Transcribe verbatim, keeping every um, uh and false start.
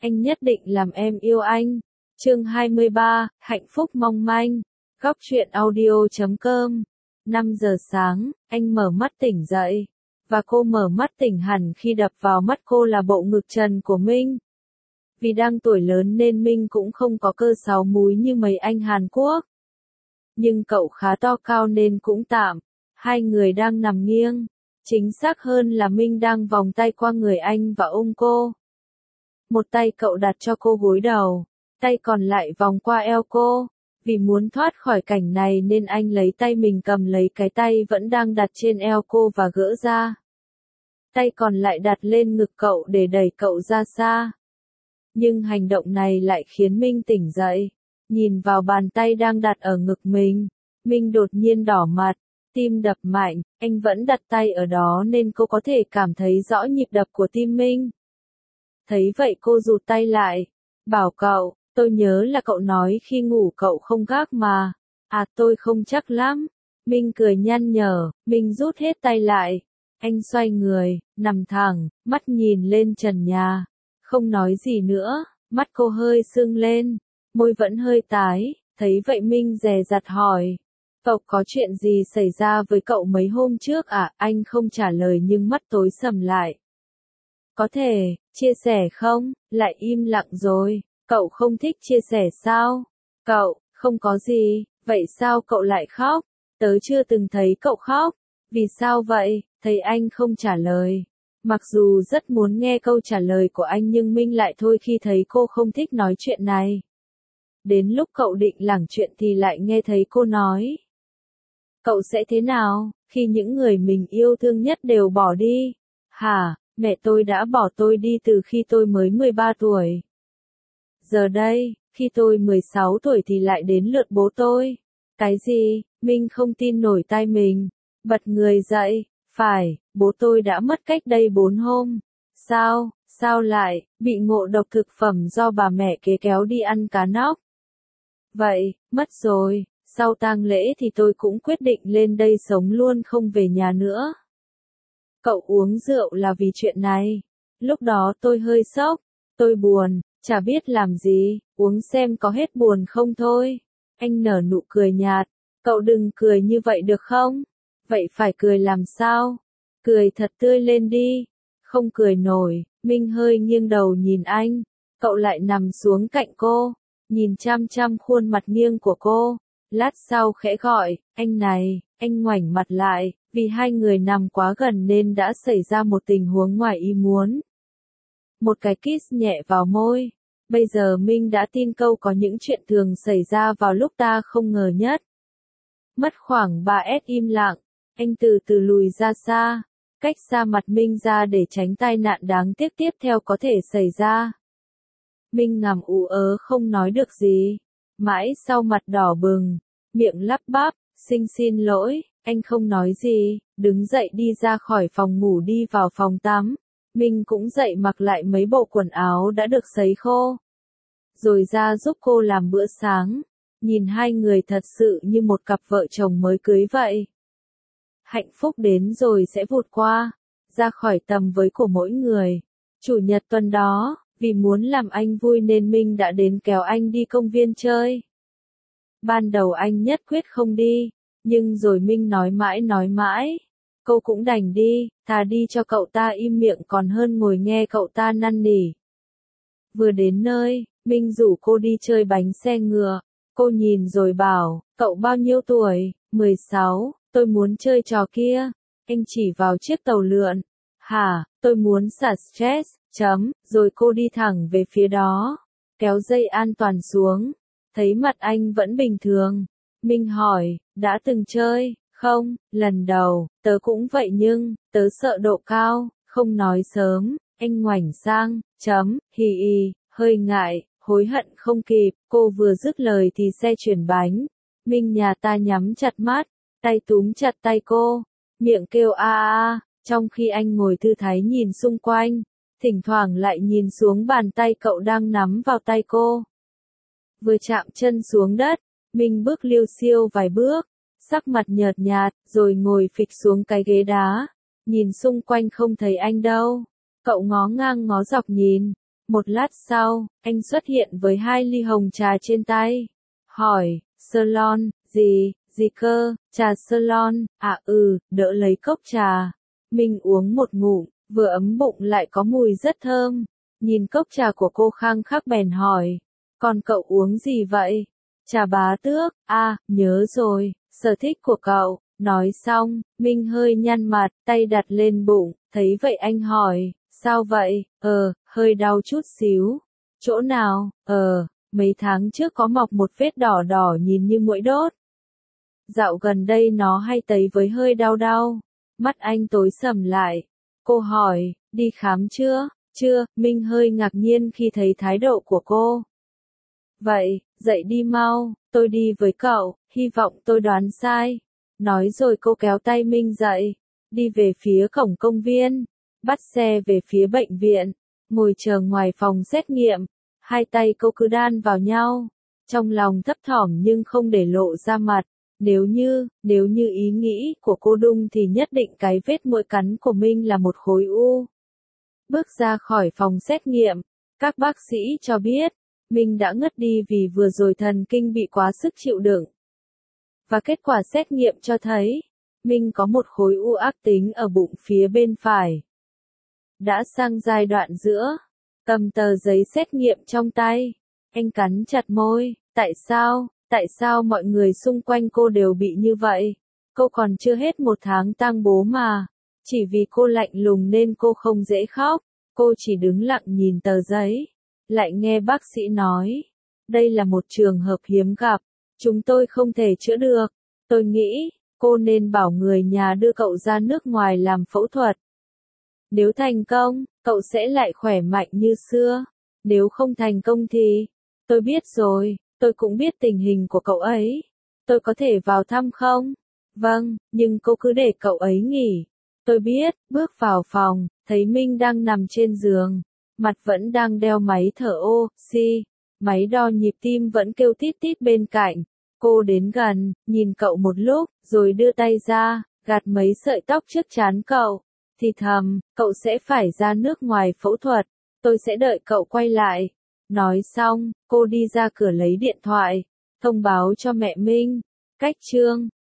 anh nhất định làm em yêu anh. Chương hai mươi ba, hạnh phúc mong manh. Góc truyện audio chấm com. năm giờ sáng, anh mở mắt tỉnh dậy. Và cô mở mắt tỉnh hẳn khi đập vào mắt cô là bộ ngực trần của Minh. Vì đang tuổi lớn nên Minh cũng không có cơ sáu múi như mấy anh Hàn Quốc. Nhưng cậu khá to cao nên cũng tạm. Hai người đang nằm nghiêng. Chính xác hơn là Minh đang vòng tay qua người anh và ôm cô. Một tay cậu đặt cho cô gối đầu, tay còn lại vòng qua eo cô. Vì muốn thoát khỏi cảnh này nên anh lấy tay mình cầm lấy cái tay vẫn đang đặt trên eo cô và gỡ ra. Tay còn lại đặt lên ngực cậu để đẩy cậu ra xa. Nhưng hành động này lại khiến Minh tỉnh dậy. Nhìn vào bàn tay đang đặt ở ngực mình, Minh đột nhiên đỏ mặt, tim đập mạnh, anh vẫn đặt tay ở đó nên cô có thể cảm thấy rõ nhịp đập của tim Minh. Thấy vậy cô rụt tay lại, bảo cậu, tôi nhớ là cậu nói khi ngủ cậu không gác mà. À tôi không chắc lắm. Minh cười nhăn nhở, Minh rút hết tay lại. Anh xoay người, nằm thẳng, mắt nhìn lên trần nhà. Không nói gì nữa, mắt cô hơi sưng lên, môi vẫn hơi tái, thấy vậy Minh dè dặt hỏi. Cậu có chuyện gì xảy ra với cậu mấy hôm trước à? Anh không trả lời nhưng mắt tối sầm lại. Có thể, chia sẻ không? Lại im lặng rồi, cậu không thích chia sẻ sao? Cậu, không có gì, vậy sao cậu lại khóc? Tớ chưa từng thấy cậu khóc. Vì sao vậy? Thấy anh không trả lời. Mặc dù rất muốn nghe câu trả lời của anh nhưng Minh lại thôi khi thấy cô không thích nói chuyện này. Đến lúc cậu định lảng chuyện thì lại nghe thấy cô nói. Cậu sẽ thế nào, khi những người mình yêu thương nhất đều bỏ đi? Hả, mẹ tôi đã bỏ tôi đi từ khi tôi mới mười ba tuổi. Giờ đây, khi tôi mười sáu tuổi thì lại đến lượt bố tôi. Cái gì? Minh không tin nổi tai mình. Bật người dậy, phải, bố tôi đã mất cách đây bốn hôm. Sao, sao lại, bị ngộ độc thực phẩm do bà mẹ kế kéo đi ăn cá nóc. Vậy, mất rồi, sau tang lễ thì tôi cũng quyết định lên đây sống luôn không về nhà nữa. Cậu uống rượu là vì chuyện này. Lúc đó tôi hơi sốc, tôi buồn, chả biết làm gì, uống xem có hết buồn không thôi. Anh nở nụ cười nhạt, cậu đừng cười như vậy được không? Vậy phải cười làm sao? Cười thật tươi lên đi. Không cười nổi, Minh hơi nghiêng đầu nhìn anh. Cậu lại nằm xuống cạnh cô, nhìn chăm chăm khuôn mặt nghiêng của cô. Lát sau khẽ gọi, anh này, anh ngoảnh mặt lại, vì hai người nằm quá gần nên đã xảy ra một tình huống ngoài ý muốn. Một cái kiss nhẹ vào môi. Bây giờ Minh đã tin câu có những chuyện thường xảy ra vào lúc ta không ngờ nhất. Mất khoảng ba mét im lặng, anh từ từ lùi ra xa, cách xa mặt Minh ra để tránh tai nạn đáng tiếc tiếp theo có thể xảy ra. Minh nằm ú ớ không nói được gì, mãi sau mặt đỏ bừng, miệng lắp bắp, xin xin lỗi, anh không nói gì, đứng dậy đi ra khỏi phòng ngủ đi vào phòng tắm. Minh cũng dậy mặc lại mấy bộ quần áo đã được sấy khô. Rồi ra giúp cô làm bữa sáng, nhìn hai người thật sự như một cặp vợ chồng mới cưới vậy. Hạnh phúc đến rồi sẽ vụt qua, ra khỏi tầm với của mỗi người. Chủ nhật tuần đó, vì muốn làm anh vui nên Minh đã đến kéo anh đi công viên chơi. Ban đầu anh nhất quyết không đi, nhưng rồi Minh nói mãi nói mãi. Cô cũng đành đi, thà đi cho cậu ta im miệng còn hơn ngồi nghe cậu ta năn nỉ. Vừa đến nơi, Minh rủ cô đi chơi bánh xe ngựa. Cô nhìn rồi bảo, cậu bao nhiêu tuổi? mười sáu, tôi muốn chơi trò kia. Anh chỉ vào chiếc tàu lượn. Hả, tôi muốn xả stress, chấm, rồi cô đi thẳng về phía đó. Kéo dây an toàn xuống. Thấy mặt anh vẫn bình thường. Minh hỏi, đã từng chơi? Không, lần đầu, tớ cũng vậy nhưng, tớ sợ độ cao, không nói sớm. Anh ngoảnh sang, chấm, hì hì, hơi ngại. Hối hận không kịp, cô vừa dứt lời thì xe chuyển bánh. Minh nhà ta nhắm chặt mắt, tay túm chặt tay cô, miệng kêu a a, trong khi anh ngồi thư thái nhìn xung quanh, thỉnh thoảng lại nhìn xuống bàn tay cậu đang nắm vào tay cô. Vừa chạm chân xuống đất, Minh bước liêu xiêu vài bước, sắc mặt nhợt nhạt, rồi ngồi phịch xuống cái ghế đá, nhìn xung quanh không thấy anh đâu. Cậu ngó ngang ngó dọc nhìn, Một lát sau, anh xuất hiện với hai ly hồng trà trên tay. Hỏi, Ceylon, gì, gì cơ, trà Ceylon, à ừ, đỡ lấy cốc trà. Minh uống một ngụm, vừa ấm bụng lại có mùi rất thơm. Nhìn cốc trà của cô khăng khắc bèn hỏi, còn cậu uống gì vậy? Trà Bá Tước, à, nhớ rồi, sở thích của cậu. Nói xong, Minh hơi nhăn mặt, tay đặt lên bụng, thấy vậy anh hỏi, sao vậy? Ờ, hơi đau chút xíu. Chỗ nào? Ờ, mấy tháng trước có mọc một vết đỏ đỏ nhìn như muỗi đốt. Dạo gần đây nó hay tấy với hơi đau đau. Mắt anh tối sầm lại. Cô hỏi, đi khám chưa? Chưa, Minh hơi ngạc nhiên khi thấy thái độ của cô. Vậy, dậy đi mau, tôi đi với cậu, hy vọng tôi đoán sai. Nói rồi cô kéo tay Minh dậy, đi về phía cổng công viên, bắt xe về phía bệnh viện, ngồi chờ ngoài phòng xét nghiệm. Hai tay cô cứ đan vào nhau, trong lòng thấp thỏm nhưng không để lộ ra mặt. Nếu như, nếu như ý nghĩ của cô đúng thì nhất định cái vết muỗi cắn của Minh là một khối u. Bước ra khỏi phòng xét nghiệm, các bác sĩ cho biết, Minh đã ngất đi vì vừa rồi thần kinh bị quá sức chịu đựng. Và kết quả xét nghiệm cho thấy, Minh có một khối u ác tính ở bụng phía bên phải. Đã sang giai đoạn giữa, cầm tờ giấy xét nghiệm trong tay, anh cắn chặt môi, tại sao, tại sao mọi người xung quanh cô đều bị như vậy? Cô còn chưa hết một tháng tang bố mà, chỉ vì cô lạnh lùng nên cô không dễ khóc, cô chỉ đứng lặng nhìn tờ giấy, lại nghe bác sĩ nói, đây là một trường hợp hiếm gặp. Chúng tôi không thể chữa được. Tôi nghĩ, cô nên bảo người nhà đưa cậu ra nước ngoài làm phẫu thuật. Nếu thành công, cậu sẽ lại khỏe mạnh như xưa. Nếu không thành công thì, tôi biết rồi, tôi cũng biết tình hình của cậu ấy. Tôi có thể vào thăm không? Vâng, nhưng cô cứ để cậu ấy nghỉ. Tôi biết, bước vào phòng, thấy Minh đang nằm trên giường. Mặt vẫn đang đeo máy thở oxy. Máy đo nhịp tim vẫn kêu tít tít bên cạnh. Cô đến gần, nhìn cậu một lúc, rồi đưa tay ra, gạt mấy sợi tóc trước trán cậu. Thì thầm, cậu sẽ phải ra nước ngoài phẫu thuật, tôi sẽ đợi cậu quay lại. Nói xong, cô đi ra cửa lấy điện thoại, thông báo cho mẹ Minh. Cách chương